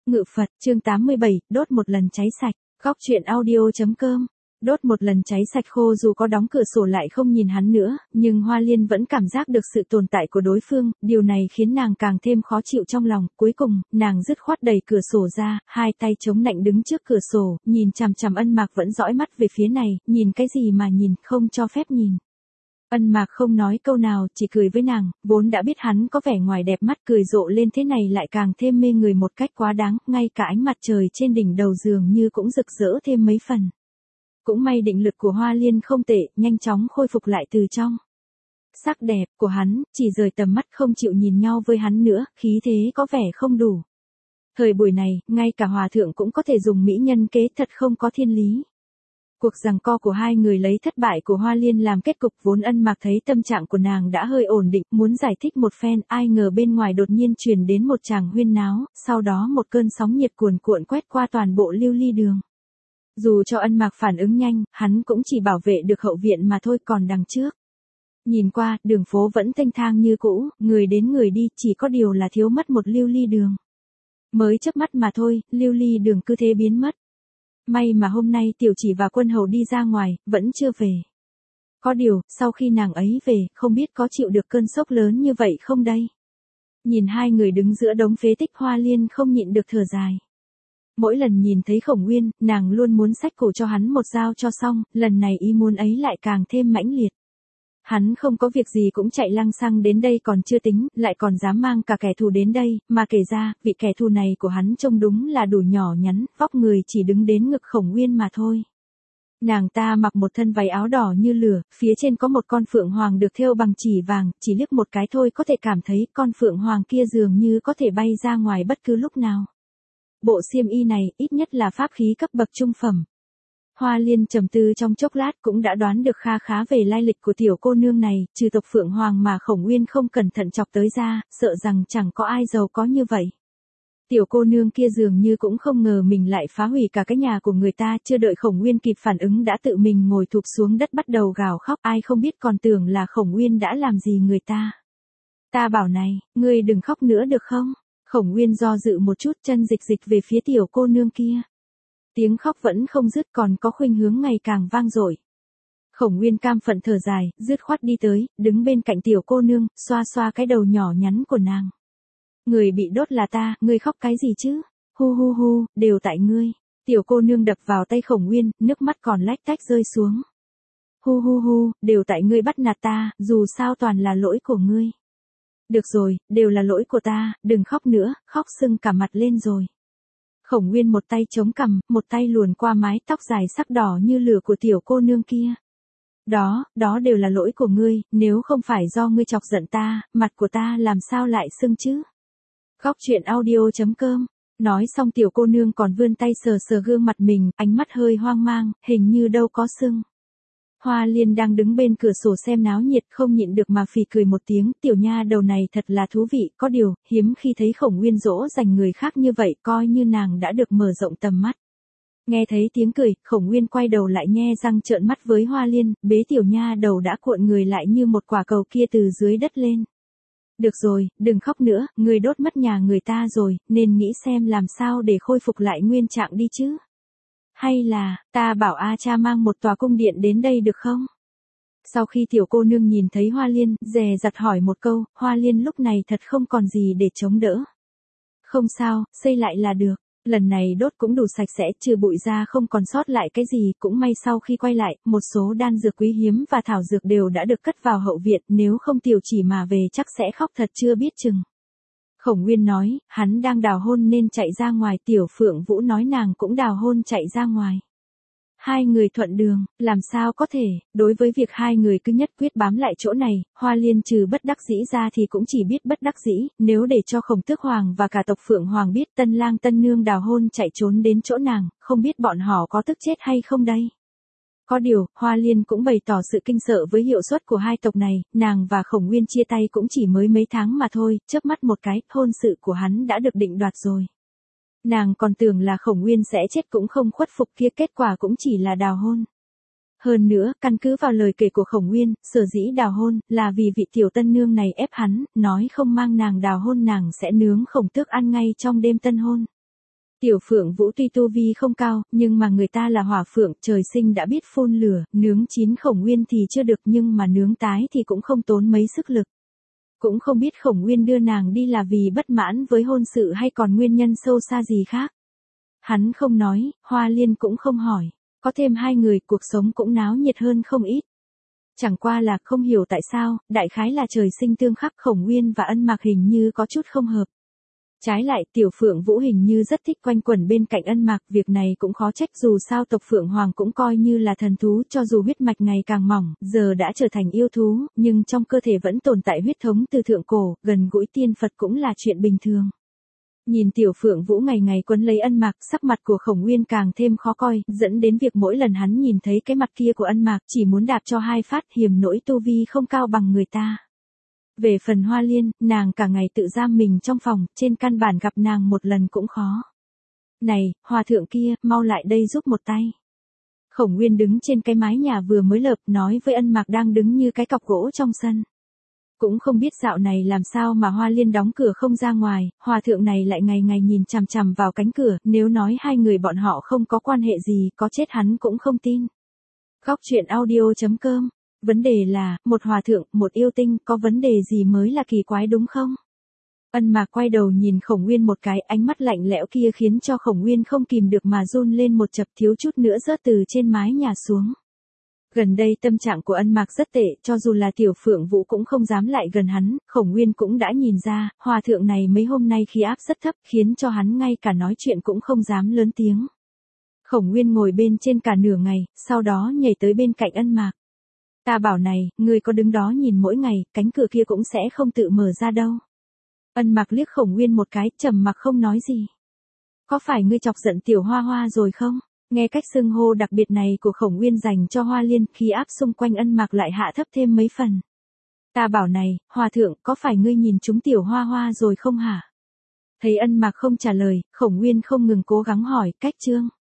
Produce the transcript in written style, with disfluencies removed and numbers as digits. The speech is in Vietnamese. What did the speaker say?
Ngự Phật, chương 87, đốt một lần cháy sạch. Góc truyện audio.com. Đốt một lần cháy sạch khô dù có đóng cửa sổ lại không nhìn hắn nữa, nhưng Hoa Liên vẫn cảm giác được sự tồn tại của đối phương, điều này khiến nàng càng thêm khó chịu trong lòng. Cuối cùng, nàng dứt khoát đẩy cửa sổ ra, hai tay chống nạnh đứng trước cửa sổ, nhìn chằm chằm Ân Mạc vẫn dõi mắt về phía này, nhìn cái gì mà nhìn, không cho phép nhìn. Ân Mạc không nói câu nào, chỉ cười với nàng, vốn đã biết hắn có vẻ ngoài đẹp mắt, cười rộ lên thế này lại càng thêm mê người một cách quá đáng, ngay cả ánh mặt trời trên đỉnh đầu giường như cũng rực rỡ thêm mấy phần. Cũng may định lực của Hoa Liên không tệ, nhanh chóng khôi phục lại từ trong. Sắc đẹp của hắn, chỉ rời tầm mắt không chịu nhìn nhau với hắn nữa, khí thế có vẻ không đủ. Thời buổi này, ngay cả hòa thượng cũng có thể dùng mỹ nhân kế, thật không có thiên lý. Cuộc giằng co của hai người lấy thất bại của Hoa Liên làm kết cục, vốn Ân Mạc thấy tâm trạng của nàng đã hơi ổn định, muốn giải thích một phen, ai ngờ bên ngoài đột nhiên truyền đến một tràng huyên náo, sau đó một cơn sóng nhiệt cuồn cuộn quét qua toàn bộ lưu ly đường. Dù cho Ân Mạc phản ứng nhanh, hắn cũng chỉ bảo vệ được hậu viện mà thôi, còn đằng trước. Nhìn qua, đường phố vẫn thênh thang như cũ, người đến người đi, chỉ có điều là thiếu mất một lưu ly đường. Mới chớp mắt mà thôi, lưu ly đường cứ thế biến mất. May mà hôm nay Tiểu Chỉ và Quân Hầu đi ra ngoài, vẫn chưa về. Có điều, sau khi nàng ấy về, không biết có chịu được cơn sốc lớn như vậy không đây? Nhìn hai người đứng giữa đống phế tích, Hoa Liên không nhịn được thở dài. Mỗi lần nhìn thấy Khổng Nguyên, nàng luôn muốn xách cổ cho hắn một dao cho xong, lần này ý muốn ấy lại càng thêm mãnh liệt. Hắn không có việc gì cũng chạy lăng xăng đến đây còn chưa tính, lại còn dám mang cả kẻ thù đến đây, mà kể ra, vị kẻ thù này của hắn trông đúng là đủ nhỏ nhắn, vóc người chỉ đứng đến ngực Khổng Nguyên mà thôi. Nàng ta mặc một thân váy áo đỏ như lửa, phía trên có một con phượng hoàng được thêu bằng chỉ vàng, chỉ liếc một cái thôi có thể cảm thấy con phượng hoàng kia dường như có thể bay ra ngoài bất cứ lúc nào. Bộ xiêm y này, ít nhất là pháp khí cấp bậc trung phẩm. Hoa Liên trầm tư trong chốc lát cũng đã đoán được kha khá về lai lịch của tiểu cô nương này, trừ tộc Phượng Hoàng mà Khổng Nguyên không cẩn thận chọc tới ra, sợ rằng chẳng có ai giàu có như vậy. Tiểu cô nương kia dường như cũng không ngờ mình lại phá hủy cả cái nhà của người ta, chưa đợi Khổng Nguyên kịp phản ứng đã tự mình ngồi thụp xuống đất bắt đầu gào khóc, ai không biết còn tưởng là Khổng Nguyên đã làm gì người ta. Ta bảo này, ngươi đừng khóc nữa được không? Khổng Nguyên do dự một chút, chân dịch dịch về phía tiểu cô nương kia. Tiếng khóc vẫn không dứt, còn có khuynh hướng ngày càng vang dội. Khổng Nguyên cam phận thở dài, dứt khoát đi tới, đứng bên cạnh tiểu cô nương, xoa xoa cái đầu nhỏ nhắn của nàng. Người bị đốt là ta, ngươi khóc cái gì chứ? Hu hu hu, đều tại ngươi. Tiểu cô nương đập vào tay Khổng Nguyên, nước mắt còn lách tách rơi xuống. Hu hu hu, đều tại ngươi bắt nạt ta, dù sao toàn là lỗi của ngươi. Được rồi, đều là lỗi của ta, đừng khóc nữa, khóc sưng cả mặt lên rồi. Khổng Nguyên một tay chống cằm, một tay luồn qua mái tóc dài sắc đỏ như lửa của tiểu cô nương kia. Đó đều là lỗi của ngươi, nếu không phải do ngươi chọc giận ta, mặt của ta làm sao lại sưng chứ? Góc truyện audio.com. Nói xong tiểu cô nương còn vươn tay sờ sờ gương mặt mình, ánh mắt hơi hoang mang, hình như đâu có sưng. Hoa Liên đang đứng bên cửa sổ xem náo nhiệt không nhịn được mà phì cười một tiếng, tiểu nha đầu này thật là thú vị, có điều, hiếm khi thấy Khổng Nguyên dỗ dành người khác như vậy, coi như nàng đã được mở rộng tầm mắt. Nghe thấy tiếng cười, Khổng Nguyên quay đầu lại nhe răng trợn mắt với Hoa Liên, bế tiểu nha đầu đã cuộn người lại như một quả cầu kia từ dưới đất lên. Được rồi, đừng khóc nữa, người đốt mất nhà người ta rồi, nên nghĩ xem làm sao để khôi phục lại nguyên trạng đi chứ. Hay là, ta bảo A Cha mang một tòa cung điện đến đây được không? Sau khi tiểu cô nương nhìn thấy Hoa Liên, dè dặt hỏi một câu, Hoa Liên lúc này thật không còn gì để chống đỡ. Không sao, xây lại là được. Lần này đốt cũng đủ sạch sẽ, trừ bụi ra không còn sót lại cái gì, cũng may sau khi quay lại, một số đan dược quý hiếm và thảo dược đều đã được cất vào hậu viện, nếu không Tiểu Chỉ mà về chắc sẽ khóc thật chưa biết chừng. Khổng Nguyên nói, hắn đang đào hôn nên chạy ra ngoài, Tiểu Phượng Vũ nói nàng cũng đào hôn chạy ra ngoài. Hai người thuận đường, làm sao có thể, đối với việc hai người cứ nhất quyết bám lại chỗ này, Hoa Liên trừ bất đắc dĩ ra thì cũng chỉ biết bất đắc dĩ, nếu để cho Khổng Tước Hoàng và cả tộc Phượng Hoàng biết tân lang tân nương đào hôn chạy trốn đến chỗ nàng, không biết bọn họ có tức chết hay không đây. Có điều, Hoa Liên cũng bày tỏ sự kinh sợ với hiệu suất của hai tộc này, nàng và Khổng Nguyên chia tay cũng chỉ mới mấy tháng mà thôi, chớp mắt một cái, hôn sự của hắn đã được định đoạt rồi. Nàng còn tưởng là Khổng Nguyên sẽ chết cũng không khuất phục kia, kết quả cũng chỉ là đào hôn. Hơn nữa, căn cứ vào lời kể của Khổng Nguyên, sở dĩ đào hôn, là vì vị tiểu tân nương này ép hắn, nói không mang nàng đào hôn nàng sẽ nướng Khổng Tước ăn ngay trong đêm tân hôn. Tiểu Phượng Vũ tuy tu vi không cao, nhưng mà người ta là hỏa phượng, trời sinh đã biết phun lửa, nướng chín Khổng Nguyên thì chưa được nhưng mà nướng tái thì cũng không tốn mấy sức lực. Cũng không biết Khổng Nguyên đưa nàng đi là vì bất mãn với hôn sự hay còn nguyên nhân sâu xa gì khác. Hắn không nói, Hoa Liên cũng không hỏi. Có thêm hai người cuộc sống cũng náo nhiệt hơn không ít. Chẳng qua là không hiểu tại sao, đại khái là trời sinh tương khắc Khổng Nguyên và Ân Mạc hình như có chút không hợp. Trái lại Tiểu Phượng Vũ hình như rất thích quanh quẩn bên cạnh Ân Mạc, việc này cũng khó trách dù sao tộc Phượng Hoàng cũng coi như là thần thú cho dù huyết mạch ngày càng mỏng, giờ đã trở thành yêu thú, nhưng trong cơ thể vẫn tồn tại huyết thống từ thượng cổ, gần gũi tiên Phật cũng là chuyện bình thường. Nhìn Tiểu Phượng Vũ ngày ngày quấn lấy Ân Mạc, sắc mặt của Khổng Nguyên càng thêm khó coi, dẫn đến việc mỗi lần hắn nhìn thấy cái mặt kia của Ân Mạc chỉ muốn đạp cho hai phát, hiềm nỗi tu vi không cao bằng người ta. Về phần Hoa Liên, nàng cả ngày tự giam mình trong phòng, trên căn bản gặp nàng một lần cũng khó. Này, hòa thượng kia, mau lại đây giúp một tay. Khổng Nguyên đứng trên cái mái nhà vừa mới lợp nói với Ân Mạc đang đứng như cái cọc gỗ trong sân. Cũng không biết dạo này làm sao mà Hoa Liên đóng cửa không ra ngoài, hòa thượng này lại ngày ngày nhìn chằm chằm vào cánh cửa, nếu nói hai người bọn họ không có quan hệ gì, có chết hắn cũng không tin. Góc truyện audio.com. Vấn đề là, một hòa thượng, một yêu tinh, có vấn đề gì mới là kỳ quái đúng không? Ân Mạc quay đầu nhìn Khổng Nguyên một cái, ánh mắt lạnh lẽo kia khiến cho Khổng Nguyên không kìm được mà run lên một chập, thiếu chút nữa rớt từ trên mái nhà xuống. Gần đây tâm trạng của Ân Mạc rất tệ, cho dù là Tiểu Phượng Vũ cũng không dám lại gần hắn, Khổng Nguyên cũng đã nhìn ra, hòa thượng này mấy hôm nay khí áp rất thấp, khiến cho hắn ngay cả nói chuyện cũng không dám lớn tiếng. Khổng Nguyên ngồi bên trên cả nửa ngày, sau đó nhảy tới bên cạnh Ân Mạc. Ta bảo này, ngươi có đứng đó nhìn mỗi ngày, cánh cửa kia cũng sẽ không tự mở ra đâu. Ân Mạc liếc Khổng Nguyên một cái, trầm mặc không nói gì. Có phải ngươi chọc giận Tiểu Hoa Hoa rồi không? Nghe cách xưng hô đặc biệt này của Khổng Nguyên dành cho Hoa Liên, khí áp xung quanh Ân Mạc lại hạ thấp thêm mấy phần. Ta bảo này, hòa thượng, có phải ngươi nhìn chúng Tiểu Hoa Hoa rồi không hả? Thấy Ân Mạc không trả lời, Khổng Nguyên không ngừng cố gắng hỏi, cách chương.